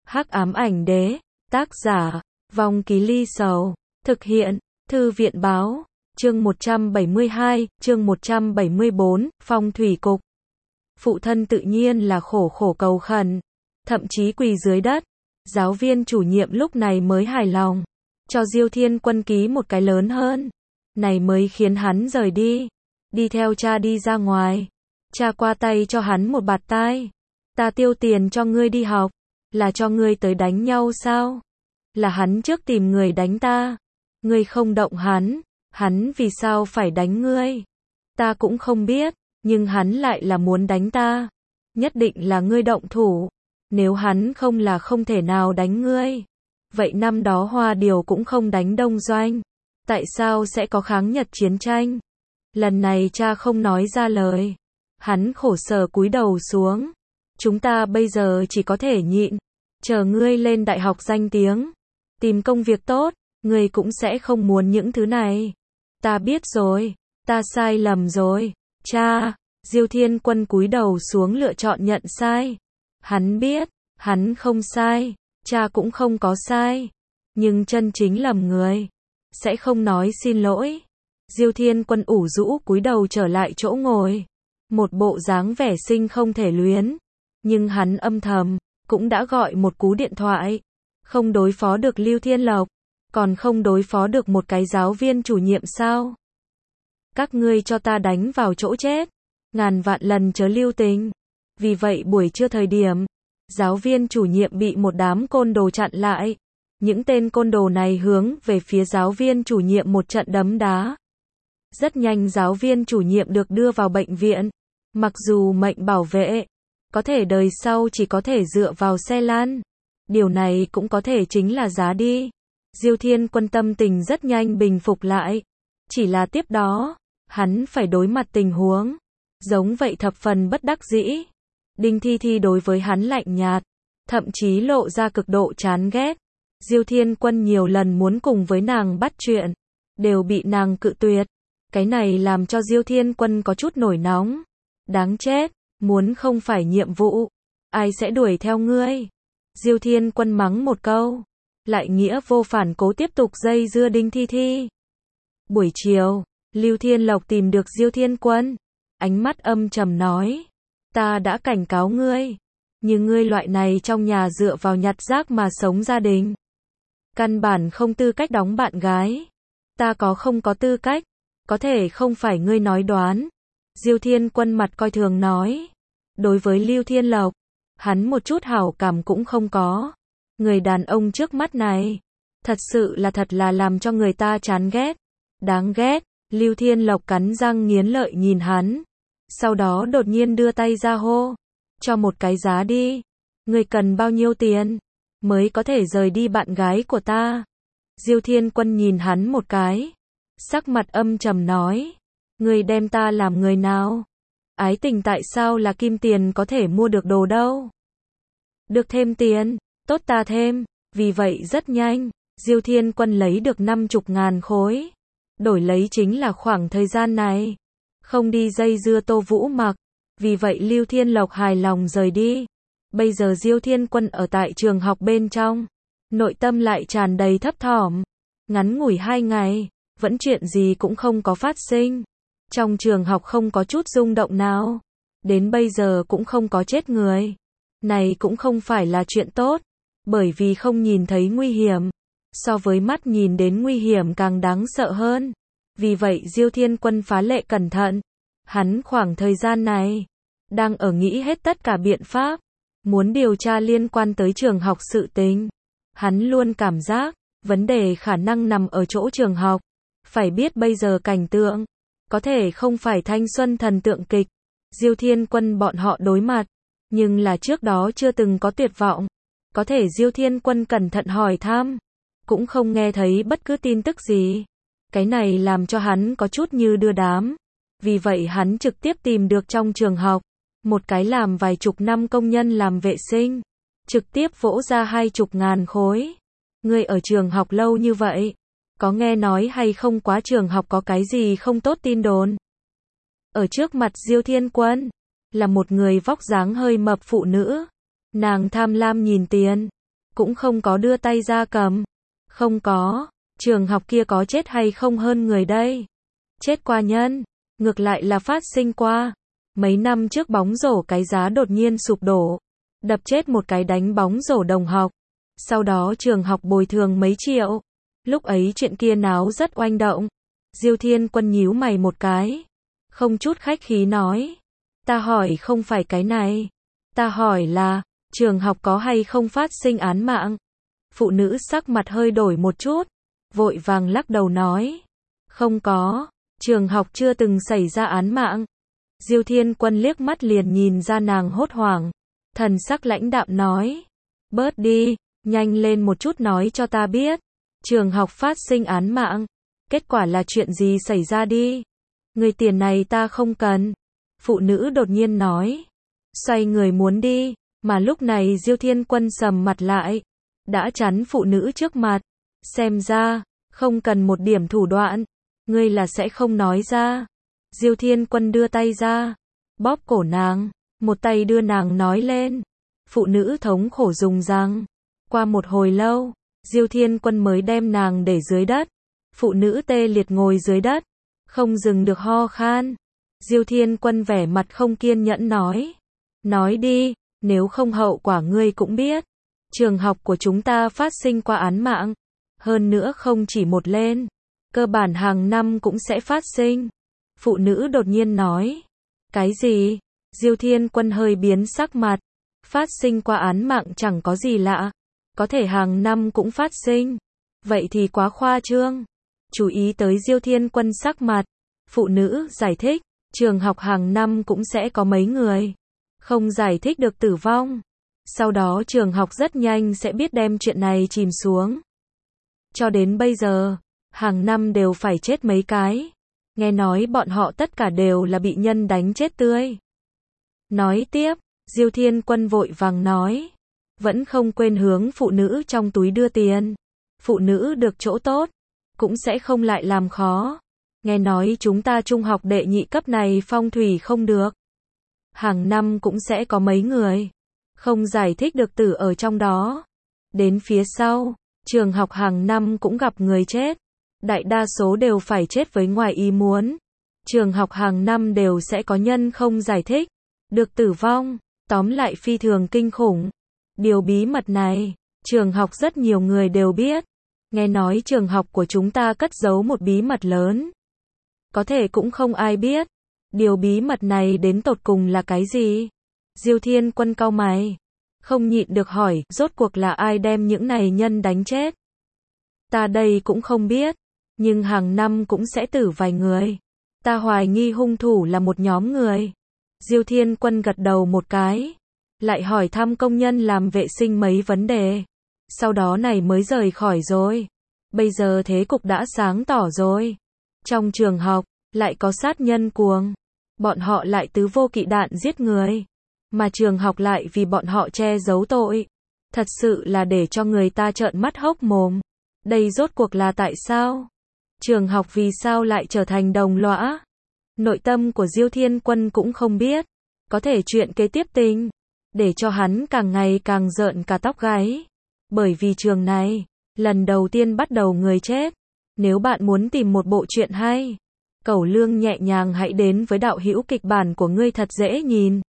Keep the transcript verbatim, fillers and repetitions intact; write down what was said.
Hắc ám ảnh đế, tác giả, Vong Ký Ly Sầu, thực hiện, Thư viện báo, chương một trăm bảy mươi hai, chương một trăm bảy mươi bốn, phong thủy cục. Phụ thân tự nhiên là khổ khổ cầu khẩn, thậm chí quỳ dưới đất. Giáo viên chủ nhiệm lúc này mới hài lòng, cho Diêu Thiên Quân ký một cái lớn hơn. Này mới khiến hắn rời đi, đi theo cha đi ra ngoài. Cha qua tay cho hắn một bạt tai. Ta tiêu tiền cho ngươi đi học, là cho ngươi tới đánh nhau sao? Là hắn trước tìm người đánh ta. Ngươi không động hắn, hắn vì sao phải đánh ngươi? Ta cũng không biết, nhưng hắn lại là muốn đánh ta. Nhất định là ngươi động thủ. Nếu hắn không là không thể nào đánh ngươi. Vậy năm đó Hoa Điều cũng không đánh Đông Doanh. Tại sao sẽ có kháng Nhật chiến tranh? Lần này cha không nói ra lời. Hắn khổ sở cúi đầu xuống. Chúng ta bây giờ chỉ có thể nhịn. Chờ ngươi lên đại học danh tiếng. Tìm công việc tốt. Ngươi cũng sẽ không muốn những thứ này. Ta biết rồi. Ta sai lầm rồi. Cha. Diêu Thiên Quân cúi đầu xuống lựa chọn nhận sai. Hắn biết. Hắn không sai. Cha cũng không có sai. Nhưng chân chính lầm người. Sẽ không nói xin lỗi. Diêu Thiên Quân ủ rũ cúi đầu trở lại chỗ ngồi. Một bộ dáng vẻ sinh không thể luyến. Nhưng hắn âm thầm, cũng đã gọi một cú điện thoại. Không đối phó được Lưu Thiên Lộc. Còn không đối phó được một cái giáo viên chủ nhiệm sao? Các ngươi cho ta đánh vào chỗ chết. Ngàn vạn lần chớ lưu tình. Vì vậy buổi trưa thời điểm, giáo viên chủ nhiệm bị một đám côn đồ chặn lại. Những tên côn đồ này hướng về phía giáo viên chủ nhiệm một trận đấm đá. Rất nhanh giáo viên chủ nhiệm được đưa vào bệnh viện. Mặc dù mệnh bảo vệ, có thể đời sau chỉ có thể dựa vào xe lăn. Điều này cũng có thể chính là giá đi. Diêu Thiên Quân tâm tình rất nhanh bình phục lại. Chỉ là tiếp đó, hắn phải đối mặt tình huống. Giống vậy thập phần bất đắc dĩ. Đinh Thi Thi đối với hắn lạnh nhạt. Thậm chí lộ ra cực độ chán ghét. Diêu Thiên Quân nhiều lần muốn cùng với nàng bắt chuyện. Đều bị nàng cự tuyệt. Cái này làm cho Diêu Thiên Quân có chút nổi nóng. Đáng chết, muốn không phải nhiệm vụ. Ai sẽ đuổi theo ngươi? Diêu Thiên Quân mắng một câu. Lại nghĩa vô phản cố tiếp tục dây dưa Đinh Thi Thi. Buổi chiều, Lưu Thiên Lộc tìm được Diêu Thiên Quân. Ánh mắt âm trầm nói. Ta đã cảnh cáo ngươi. Nhưng ngươi loại này trong nhà dựa vào nhặt rác mà sống gia đình. Căn bản không tư cách đóng bạn gái. Ta có không có tư cách. Có thể không phải ngươi nói đoán. Diêu Thiên Quân mặt coi thường nói. Đối với Lưu Thiên Lộc, hắn một chút hảo cảm cũng không có. Người đàn ông trước mắt này, thật sự là thật là làm cho người ta chán ghét. Đáng ghét. Lưu Thiên Lộc cắn răng nghiến lợi nhìn hắn. Sau đó đột nhiên đưa tay ra hô. Cho một cái giá đi. Ngươi cần bao nhiêu tiền mới có thể rời đi bạn gái của ta? Diêu Thiên Quân nhìn hắn một cái. Sắc mặt âm trầm nói. Ngươi đem ta làm người nào? Ái tình tại sao là kim tiền có thể mua được đồ đâu? Được thêm tiền, tốt ta thêm. Vì vậy rất nhanh, Diêu Thiên Quân lấy được năm chục ngàn khối. Đổi lấy chính là khoảng thời gian này. Không đi dây dưa Tô Vũ Mặc. Vì vậy Lưu Thiên Lộc hài lòng rời đi. Bây giờ Diêu Thiên Quân ở tại trường học bên trong. Nội tâm lại tràn đầy thấp thỏm. Ngắn ngủi hai ngày, vẫn chuyện gì cũng không có phát sinh. Trong trường học không có chút rung động nào. Đến bây giờ cũng không có chết người. Này cũng không phải là chuyện tốt. Bởi vì không nhìn thấy nguy hiểm. So với mắt nhìn đến nguy hiểm càng đáng sợ hơn. Vì vậy Diêu Thiên Quân phá lệ cẩn thận. Hắn khoảng thời gian này, đang ở nghĩ hết tất cả biện pháp. Muốn điều tra liên quan tới trường học sự tình. Hắn luôn cảm giác, vấn đề khả năng nằm ở chỗ trường học. Phải biết bây giờ cảnh tượng, có thể không phải thanh xuân thần tượng kịch. Diêu Thiên Quân bọn họ đối mặt. Nhưng là trước đó chưa từng có tuyệt vọng. Có thể Diêu Thiên Quân cẩn thận hỏi thăm. Cũng không nghe thấy bất cứ tin tức gì. Cái này làm cho hắn có chút như đưa đám. Vì vậy hắn trực tiếp tìm được trong trường học. Một cái làm vài chục năm công nhân làm vệ sinh. Trực tiếp vỗ ra hai chục ngàn khối. Ngươi ở trường học lâu như vậy. Có nghe nói hay không quá trường học có cái gì không tốt tin đồn? Ở trước mặt Diêu Thiên Quân. Là một người vóc dáng hơi mập phụ nữ. Nàng tham lam nhìn tiền. cũng không có đưa tay ra cầm. Không có, trường học kia có chết hay không hơn người đây. Chết qua nhân, ngược lại là phát sinh qua. Mấy năm trước bóng rổ cái giá đột nhiên sụp đổ, đập chết một cái đánh bóng rổ đồng học. Sau đó trường học bồi thường mấy triệu. Lúc ấy chuyện kia náo rất oanh động. Diêu Thiên Quân nhíu mày một cái, không chút khách khí nói. Ta hỏi không phải cái này. Ta hỏi là, trường học có hay không phát sinh án mạng? Phụ nữ sắc mặt hơi đổi một chút, vội vàng lắc đầu nói. Không có, trường học chưa từng xảy ra án mạng. Diêu Thiên Quân liếc mắt liền nhìn ra nàng hốt hoảng. Thần sắc lãnh đạm nói. Bớt đi, nhanh lên một chút nói cho ta biết. Trường học phát sinh án mạng. Kết quả là chuyện gì xảy ra đi? Người tiền này ta không cần. Phụ nữ đột nhiên nói. Xoay người muốn đi, mà lúc này Diêu Thiên Quân sầm mặt lại. Đã chắn phụ nữ trước mặt. Xem ra, không cần một điểm thủ đoạn. Ngươi là sẽ không nói ra. Diêu Thiên Quân đưa tay ra, bóp cổ nàng, một tay đưa nàng nói lên. Phụ nữ thống khổ dùng răng. Qua một hồi lâu, Diêu Thiên Quân mới đem nàng để dưới đất. Phụ nữ tê liệt ngồi dưới đất, không dừng được ho khan. Diêu Thiên Quân vẻ mặt không kiên nhẫn nói. Nói đi, nếu không hậu quả ngươi cũng biết. Trường học của chúng ta phát sinh qua án mạng. Hơn nữa không chỉ một lên. Cơ bản hàng năm cũng sẽ phát sinh. Phụ nữ đột nhiên nói. Cái gì? Diêu Thiên Quân hơi biến sắc mặt. Phát sinh qua án mạng chẳng có gì lạ. Có thể hàng năm cũng phát sinh. Vậy thì quá khoa trương. Chú ý tới Diêu Thiên Quân sắc mặt. Phụ nữ giải thích. Trường học hàng năm cũng sẽ có mấy người không giải thích được tử vong. Sau đó trường học rất nhanh sẽ biết đem chuyện này chìm xuống. Cho đến bây giờ, hàng năm đều phải chết mấy cái. Nghe nói bọn họ tất cả đều là bị nhân đánh chết tươi. Nói tiếp, Diêu Thiên Quân vội vàng nói. Vẫn không quên hướng phụ nữ trong túi đưa tiền. Phụ nữ được chỗ tốt, cũng sẽ không lại làm khó. Nghe nói chúng ta trung học đệ nhị cấp này phong thủy không được. Hàng năm cũng sẽ có mấy người không giải thích được tử ở trong đó. Đến phía sau, trường học hàng năm cũng gặp người chết. Đại đa số đều phải chết với ngoài ý muốn. Trường học hàng năm đều sẽ có nhân không giải thích được tử vong. Tóm lại phi thường kinh khủng. Điều bí mật này, trường học rất nhiều người đều biết. Nghe nói trường học của chúng ta cất giấu một bí mật lớn. Có thể cũng không ai biết. Điều bí mật này đến tột cùng là cái gì? Diêu Thiên Quân cau mày, không nhịn được hỏi, rốt cuộc là ai đem những này nhân đánh chết? Ta đây cũng không biết, nhưng hàng năm cũng sẽ tử vài người. Ta hoài nghi hung thủ là một nhóm người. Diêu Thiên Quân gật đầu một cái, lại hỏi thăm công nhân làm vệ sinh mấy vấn đề. Sau đó này mới rời khỏi rồi. Bây giờ thế cục đã sáng tỏ rồi. Trong trường học, lại có sát nhân cuồng. Bọn họ lại tứ vô kỵ đạn giết người. Mà trường học lại vì bọn họ che giấu tội. Thật sự là để cho người ta trợn mắt hốc mồm. Đây rốt cuộc là tại sao? Trường học vì sao lại trở thành đồng lõa? Nội tâm của Diêu Thiên Quân cũng không biết. Có thể chuyện kế tiếp tình, để cho hắn càng ngày càng rợn cả tóc gáy. Bởi vì trường này, lần đầu tiên bắt đầu người chết. Nếu bạn muốn tìm một bộ truyện hay, Cẩu Lương nhẹ nhàng hãy đến với đạo hữu kịch bản của ngươi thật dễ nhìn.